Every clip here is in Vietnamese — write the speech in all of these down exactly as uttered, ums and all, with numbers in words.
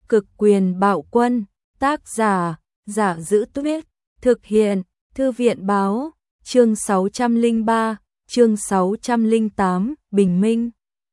Cực quyền bạo quân, tác giả, Giả Dữ Tuyết, thực hiện, Thư viện báo, chương sáu trăm lẻ ba, chương sáu trăm lẻ tám, bình minh.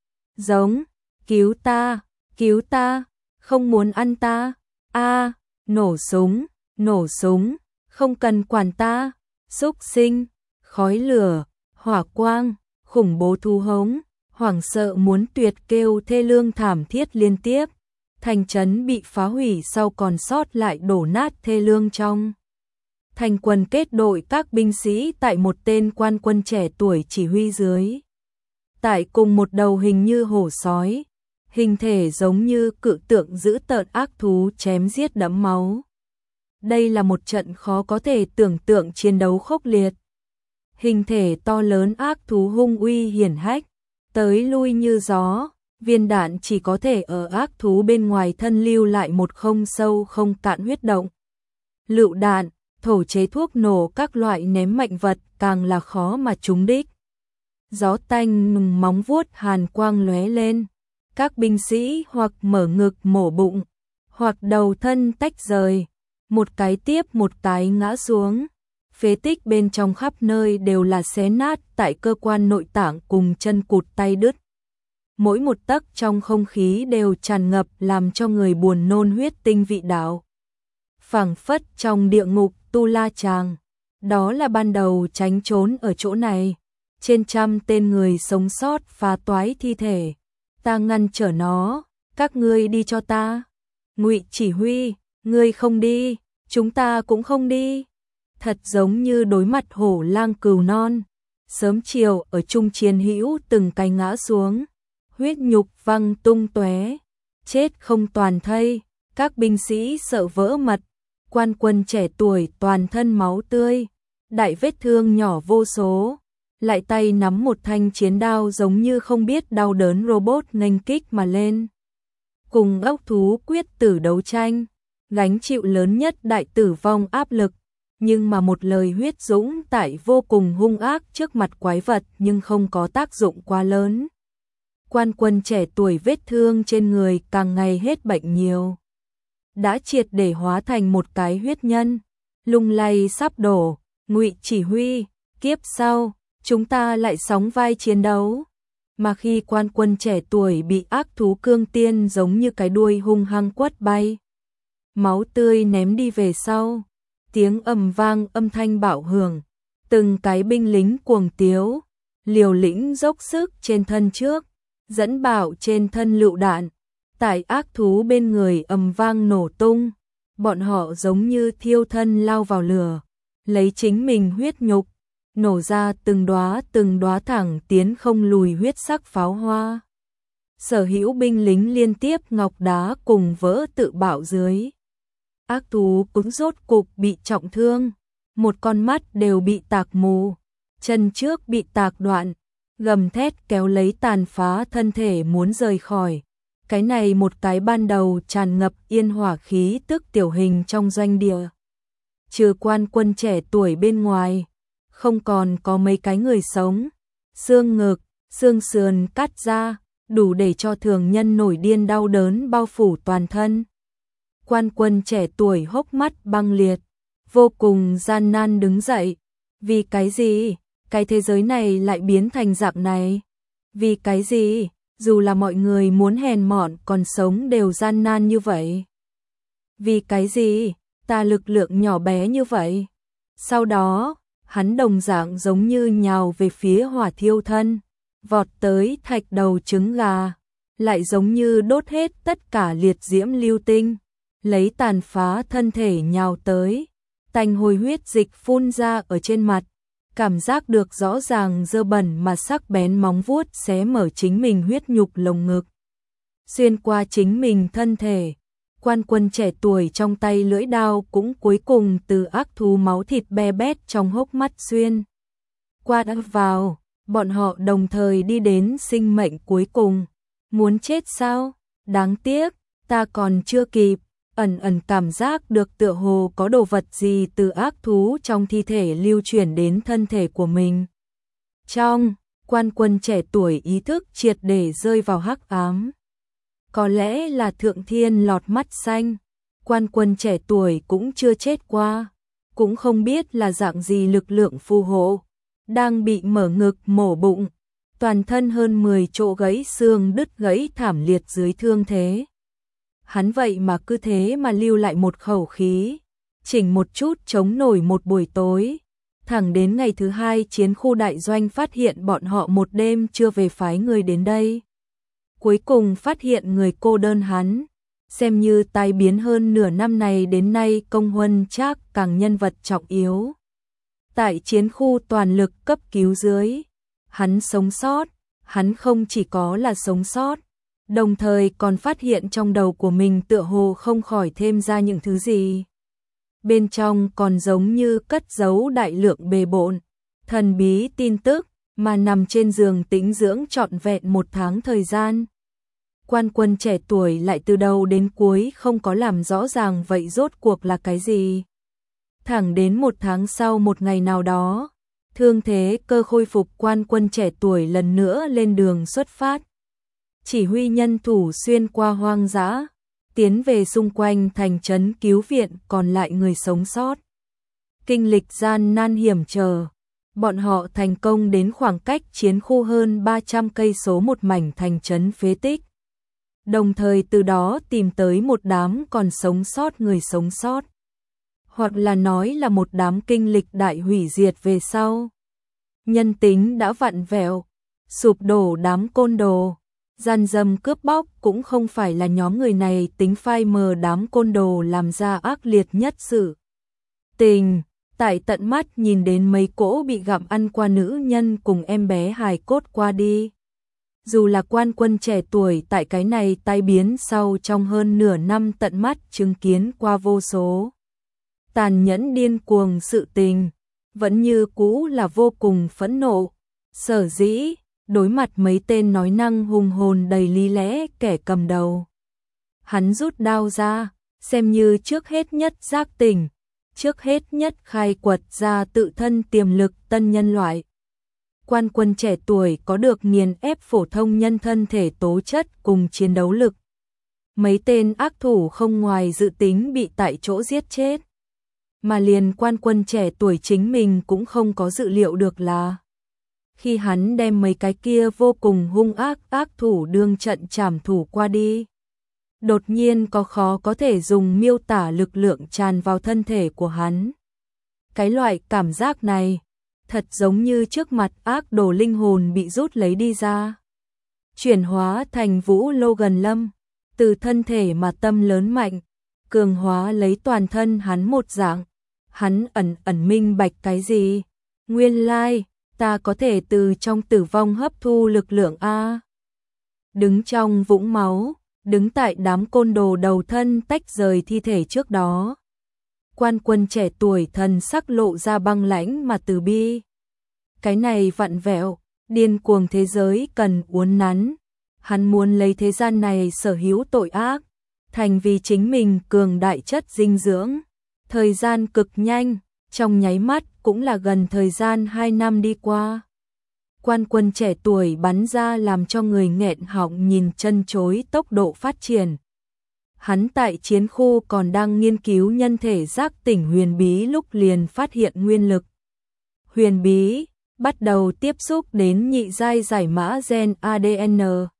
Giống, cứu ta, cứu ta, không muốn ăn ta, a, nổ súng, nổ súng, không cần quản ta, xúc sinh, khói lửa, hỏa quang, khủng bố thu hống, hoảng sợ muốn tuyệt kêu thê lương thảm thiết liên tiếp. Thành trấn bị phá hủy sau còn sót lại đổ nát thê lương trong. Thành quần kết đội các binh sĩ tại một tên quan quân trẻ tuổi chỉ huy dưới. Tại cùng một đầu hình như hổ sói, hình thể giống như cự tượng dữ tợn ác thú chém giết đẫm máu. Đây là một trận khó có thể tưởng tượng chiến đấu khốc liệt. Hình thể to lớn ác thú hung uy hiển hách, tới lui như gió. Viên đạn chỉ có thể ở ác thú bên ngoài thân lưu lại một không sâu không cạn huyết động. Lựu đạn, thổ chế thuốc nổ các loại ném mạnh vật càng là khó mà trúng đích. Gió tanh nùng móng vuốt hàn quang lóe lên. Các binh sĩ hoặc mở ngực mổ bụng, hoặc đầu thân tách rời. Một cái tiếp một cái ngã xuống. Phế tích bên trong khắp nơi đều là xé nát tại cơ quan nội tạng cùng chân cụt tay đứt. Mỗi một tấc trong không khí đều tràn ngập làm cho người buồn nôn huyết tinh vị đạo. Phảng phất trong địa ngục Tu La Tràng, đó là ban đầu tránh trốn ở chỗ này. Trên trăm tên người sống sót phá toái thi thể. Ta ngăn trở nó, các ngươi đi cho ta. Ngụy chỉ huy, ngươi không đi, chúng ta cũng không đi. Thật giống như đối mặt hổ lang cừu non. Sớm chiều ở trung chiến hữu từng cái ngã xuống. Huyết nhục văng tung tóe, chết không toàn thây, các binh sĩ sợ vỡ mật, quan quân trẻ tuổi toàn thân máu tươi, đại vết thương nhỏ vô số, lại tay nắm một thanh chiến đao giống như không biết đau đớn robot nghênh kích mà lên. Cùng ốc thú quyết tử đấu tranh, gánh chịu lớn nhất đại tử vong áp lực, nhưng mà một lời huyết dũng tại vô cùng hung ác trước mặt quái vật nhưng không có tác dụng quá lớn. Quan quân trẻ tuổi vết thương trên người càng ngày hết bệnh nhiều. Đã triệt để hóa thành một cái huyết nhân, lung lay sắp đổ. Ngụy chỉ huy, kiếp sau, chúng ta lại sóng vai chiến đấu. Mà khi quan quân trẻ tuổi bị ác thú cương tiên giống như cái đuôi hung hăng quất bay. Máu tươi ném đi về sau, tiếng ầm vang âm thanh bạo hưởng, từng cái binh lính cuồng tiếu, liều lĩnh dốc sức trên thân trước. Dẫn bảo trên thân lựu đạn, tại ác thú bên người ầm vang nổ tung, bọn họ giống như thiêu thân lao vào lửa, lấy chính mình huyết nhục, nổ ra từng đóa từng đóa thẳng tiến không lùi huyết sắc pháo hoa. Sở hữu binh lính liên tiếp ngọc đá cùng vỡ tự bạo dưới. Ác thú cũng rốt cục bị trọng thương, một con mắt đều bị tạc mù, chân trước bị tạc đoạn. Gầm thét kéo lấy tàn phá thân thể muốn rời khỏi. Cái này một cái ban đầu tràn ngập yên hỏa khí tức tiểu hình trong doanh địa. Trừ quan quân trẻ tuổi bên ngoài, không còn có mấy cái người sống. Xương ngực, xương sườn cắt ra, đủ để cho thường nhân nổi điên đau đớn bao phủ toàn thân. Quan quân trẻ tuổi hốc mắt băng liệt, vô cùng gian nan đứng dậy. Vì cái gì? Cái thế giới này lại biến thành dạng này. Vì cái gì, dù là mọi người muốn hèn mọn còn sống đều gian nan như vậy. Vì cái gì, ta lực lượng nhỏ bé như vậy. Sau đó, hắn đồng dạng giống như nhào về phía hỏa thiêu thân, vọt tới thạch đầu trứng gà, lại giống như đốt hết tất cả liệt diễm lưu tinh, lấy tàn phá thân thể nhào tới, tanh hôi huyết dịch phun ra ở trên mặt. Cảm giác được rõ ràng dơ bẩn mà sắc bén móng vuốt xé mở chính mình huyết nhục lồng ngực. Xuyên qua chính mình thân thể, quan quân trẻ tuổi trong tay lưỡi đao cũng cuối cùng từ ác thú máu thịt be bét trong hốc mắt xuyên. Qua đã vào, bọn họ đồng thời đi đến sinh mệnh cuối cùng. Muốn chết sao? Đáng tiếc, ta còn chưa kịp. Ẩn ẩn cảm giác được tựa hồ có đồ vật gì từ ác thú trong thi thể lưu chuyển đến thân thể của mình. Trong, quan quân trẻ tuổi ý thức triệt để rơi vào hắc ám. Có lẽ là thượng thiên lọt mắt xanh, quan quân trẻ tuổi cũng chưa chết qua, cũng không biết là dạng gì lực lượng phù hộ, đang bị mở ngực mổ bụng, toàn thân hơn mười chỗ gãy xương đứt gãy thảm liệt dưới thương thế. Hắn vậy mà cứ thế mà lưu lại một khẩu khí, chỉnh một chút chống nổi một buổi tối. Thẳng đến ngày thứ hai chiến khu đại doanh phát hiện bọn họ một đêm chưa về phái người đến đây. Cuối cùng phát hiện người cô đơn hắn, xem như tai biến hơn nửa năm này đến nay Công Huân Trác càng nhân vật trọng yếu. Tại chiến khu toàn lực cấp cứu dưới, hắn sống sót, hắn không chỉ có là sống sót, đồng thời còn phát hiện trong đầu của mình tựa hồ không khỏi thêm ra những thứ gì. Bên trong còn giống như cất giấu đại lượng bề bộn, thần bí tin tức, mà nằm trên giường tĩnh dưỡng trọn vẹn một tháng thời gian. Quan quân trẻ tuổi lại từ đầu đến cuối không có làm rõ ràng vậy rốt cuộc là cái gì. Thẳng đến một tháng sau một ngày nào đó, thương thế cơ khôi phục, quan quân trẻ tuổi lần nữa lên đường xuất phát. Chỉ huy nhân thủ xuyên qua hoang dã, tiến về xung quanh thành trấn cứu viện còn lại người sống sót. Kinh lịch gian nan hiểm trở, bọn họ thành công đến khoảng cách chiến khu hơn ba trăm cây số một mảnh thành trấn phế tích. Đồng thời từ đó tìm tới một đám còn sống sót người sống sót. Hoặc là nói là một đám kinh lịch đại hủy diệt về sau. Nhân tính đã vặn vẹo, sụp đổ đám côn đồ. Gian dâm cướp bóc cũng không phải là nhóm người này tính phai mờ đám côn đồ làm ra ác liệt nhất sự tình. Tại tận mắt nhìn đến mấy cỗ bị gặm ăn qua nữ nhân cùng em bé hài cốt qua đi. Dù là quan quân trẻ tuổi tại cái này tai biến sau trong hơn nửa năm tận mắt chứng kiến qua vô số tàn nhẫn điên cuồng sự tình, vẫn như cũ là vô cùng phẫn nộ. Sở dĩ đối mặt mấy tên nói năng hùng hồn đầy lý lẽ kẻ cầm đầu, hắn rút đao ra, xem như trước hết nhất giác tỉnh, trước hết nhất khai quật ra tự thân tiềm lực tân nhân loại. Quan quân trẻ tuổi có được nghiền ép phổ thông nhân thân thể tố chất cùng chiến đấu lực. Mấy tên ác thủ không ngoài dự tính bị tại chỗ giết chết, mà liền quan quân trẻ tuổi chính mình cũng không có dự liệu được là khi hắn đem mấy cái kia vô cùng hung ác ác thủ đương trận trảm thủ qua đi, đột nhiên có khó có thể dùng miêu tả lực lượng tràn vào thân thể của hắn. Cái loại cảm giác này thật giống như trước mặt ác đồ linh hồn bị rút lấy đi ra, chuyển hóa thành Vũ Lô Gần Lâm, từ thân thể mà tâm lớn mạnh, cường hóa lấy toàn thân hắn một dạng. Hắn ẩn ẩn minh bạch cái gì? Nguyên lai, ta có thể từ trong tử vong hấp thu lực lượng a. Đứng trong vũng máu, đứng tại đám côn đồ đầu thân tách rời thi thể trước đó. Quan quân trẻ tuổi thần sắc lộ ra băng lãnh mà từ bi. Cái này vặn vẹo, điên cuồng thế giới cần uốn nắn. Hắn muốn lấy thế gian này sở hữu tội ác, thành vì chính mình cường đại chất dinh dưỡng. Thời gian cực nhanh, trong nháy mắt cũng là gần thời gian hai năm đi qua. Quan quân trẻ tuổi bắn ra làm cho người nghẹn họng nhìn chân chối tốc độ phát triển. Hắn tại chiến khu còn đang nghiên cứu nhân thể giác tỉnh huyền bí lúc liền phát hiện nguyên lực huyền bí, bắt đầu tiếp xúc đến nhị giai giải mã gen a đê en,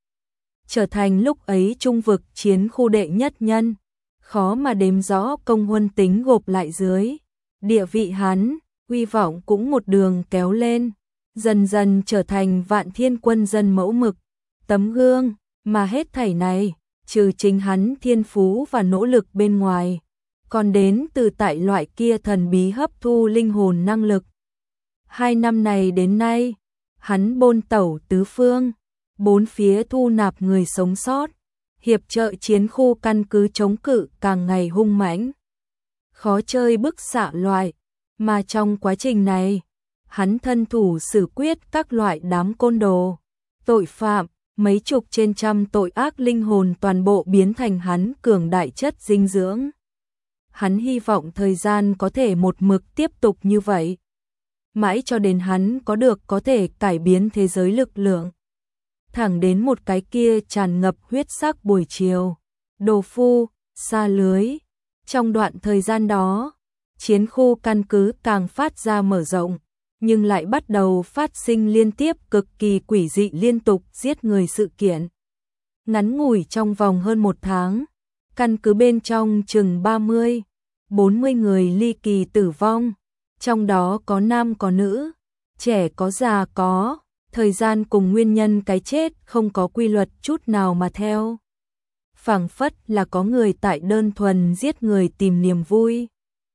trở thành lúc ấy trung vực chiến khu đệ nhất nhân. Khó mà đếm rõ công huân tính gộp lại dưới, địa vị hắn, uy vọng cũng một đường kéo lên, dần dần trở thành vạn thiên quân dân mẫu mực, tấm gương, mà hết thảy này, trừ chính hắn thiên phú và nỗ lực bên ngoài, còn đến từ tại loại kia thần bí hấp thu linh hồn năng lực. Hai năm này đến nay, hắn bôn tẩu tứ phương, bốn phía thu nạp người sống sót, hiệp trợ chiến khu căn cứ chống cự càng ngày hung mãnh, khó chơi bức xạ loại, mà trong quá trình này, hắn thân thủ xử quyết các loại đám côn đồ, tội phạm, mấy chục trên trăm tội ác linh hồn toàn bộ biến thành hắn cường đại chất dinh dưỡng. Hắn hy vọng thời gian có thể một mực tiếp tục như vậy, mãi cho đến hắn có được có thể cải biến thế giới lực lượng. thẳng đến một cái kia tràn ngập huyết sắc buổi chiều. Đồ phu, xa lưới. Trong đoạn thời gian đó, chiến khu căn cứ càng phát ra mở rộng, nhưng lại bắt đầu phát sinh liên tiếp cực kỳ quỷ dị liên tục giết người sự kiện. Ngắn ngủi trong vòng hơn một tháng, căn cứ bên trong chừng ba mươi, bốn mươi người ly kỳ tử vong, trong đó có nam có nữ, trẻ có già có, thời gian cùng nguyên nhân cái chết không có quy luật chút nào mà theo. Phảng phất là có người tại đơn thuần giết người tìm niềm vui.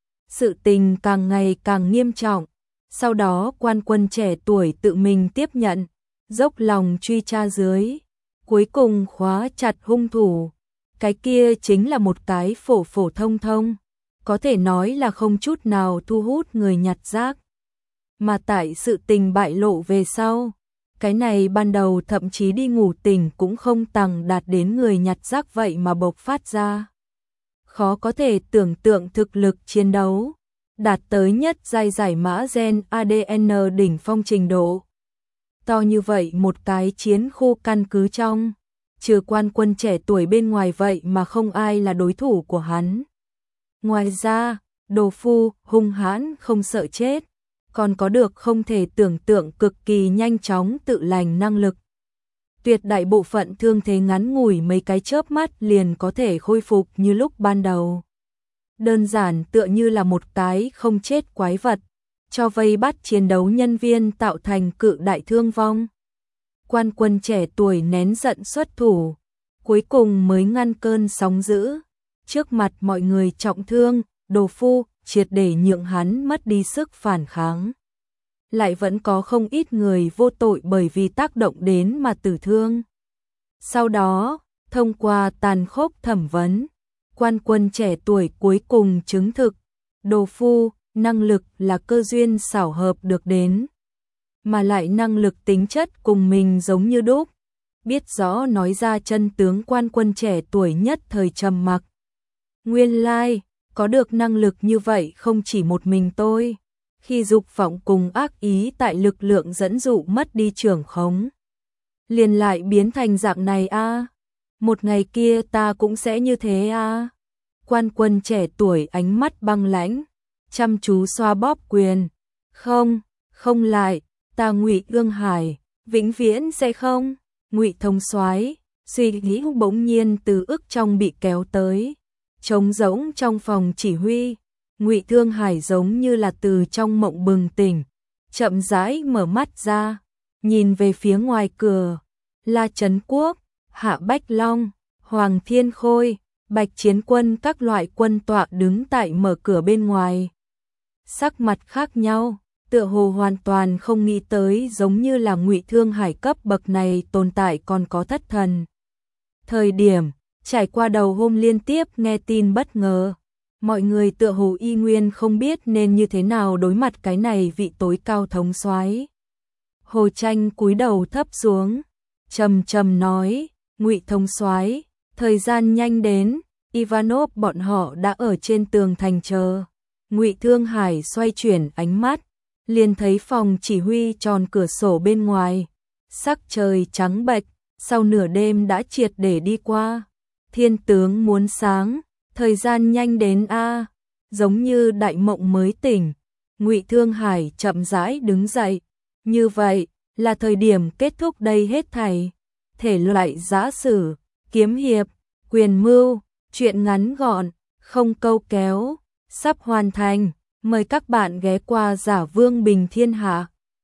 Sự tình càng ngày càng nghiêm trọng, sau đó quan quân trẻ tuổi tự mình tiếp nhận, dốc lòng truy tra dưới, cuối cùng khóa chặt hung thủ. Cái kia chính là một cái phổ phổ thông thông, có thể nói là không chút nào thu hút người nhặt rác. Mà tại sự tình bại lộ về sau, cái này ban đầu thậm chí đi ngủ tỉnh cũng không tằng đạt đến người nhặt rác vậy mà bộc phát ra. Khó có thể tưởng tượng thực lực chiến đấu, đạt tới nhất giai giải mã gen a đê en đỉnh phong trình độ. To như vậy một cái chiến khu căn cứ trong, trừ quan quân trẻ tuổi bên ngoài vậy mà không ai là đối thủ của hắn. Ngoài ra, đồ phu, hung hãn không sợ chết, còn có được không thể tưởng tượng cực kỳ nhanh chóng tự lành năng lực. Tuyệt đại bộ phận thương thế ngắn ngủi mấy cái chớp mắt liền có thể khôi phục như lúc ban đầu. Đơn giản tựa như là một cái không chết quái vật, cho vây bắt chiến đấu nhân viên tạo thành cự đại thương vong. Quan quân trẻ tuổi nén giận xuất thủ, cuối cùng mới ngăn cơn sóng dữ. Trước mặt mọi người trọng thương, đồ phu triệt để nhượng hắn mất đi sức phản kháng. Lại vẫn có không ít người vô tội bởi vì tác động đến mà tử thương. Sau đó, thông qua tàn khốc thẩm vấn, quan quân trẻ tuổi cuối cùng chứng thực, đồ phu, năng lực là cơ duyên xảo hợp được đến, mà lại năng lực tính chất cùng mình giống như đúc. Biết rõ nói ra chân tướng, quan quân trẻ tuổi nhất thời trầm mặc. Nguyên lai, like, có được năng lực như vậy không chỉ một mình tôi. Khi dục vọng cùng ác ý tại lực lượng dẫn dụ mất đi trưởng khống, liền lại biến thành dạng này a. À. Một ngày kia ta cũng sẽ như thế a. À. Quan quân trẻ tuổi ánh mắt băng lãnh, chăm chú xoa bóp quyền. Không, không lại, ta Ngụy Ương Hải, vĩnh viễn sẽ không. Ngụy Thông Soái, suy nghĩ bỗng nhiên từ ức trong bị kéo tới, trống rỗng trong phòng chỉ huy. Ngụy Thương Hải giống như là từ trong mộng bừng tỉnh, chậm rãi mở mắt ra, nhìn về phía ngoài cửa, La Trấn Quốc, Hạ Bách Long, Hoàng Thiên Khôi, Bạch Chiến Quân các loại quân tọa đứng tại mở cửa bên ngoài. Sắc mặt khác nhau, tựa hồ hoàn toàn không nghĩ tới, giống như là Ngụy Thương Hải cấp bậc này tồn tại còn có thất thần. Thời điểm, trải qua đầu hôm liên tiếp nghe tin bất ngờ, mọi người tựa hồ y nguyên không biết nên như thế nào đối mặt cái này vị tối cao thống soái. Hồ Tranh cúi đầu thấp xuống, trầm trầm nói, Ngụy thống soái, thời gian nhanh đến, Ivanov bọn họ đã ở trên tường thành chờ. Ngụy Thương Hải xoay chuyển ánh mắt, liền thấy phòng chỉ huy tròn cửa sổ bên ngoài, sắc trời trắng bệch, sau nửa đêm đã triệt để đi qua. Thiên tướng muốn sáng, thời gian nhanh đến a, à, giống như đại mộng mới tỉnh. Ngụy Thương Hải chậm rãi đứng dậy, như vậy là thời điểm kết thúc đây hết thảy. Thể loại giã sử, kiếm hiệp, quyền mưu, truyện ngắn gọn, không câu kéo, sắp hoàn thành. Mời các bạn ghé qua Giả Vương Bình Thiên Hạ.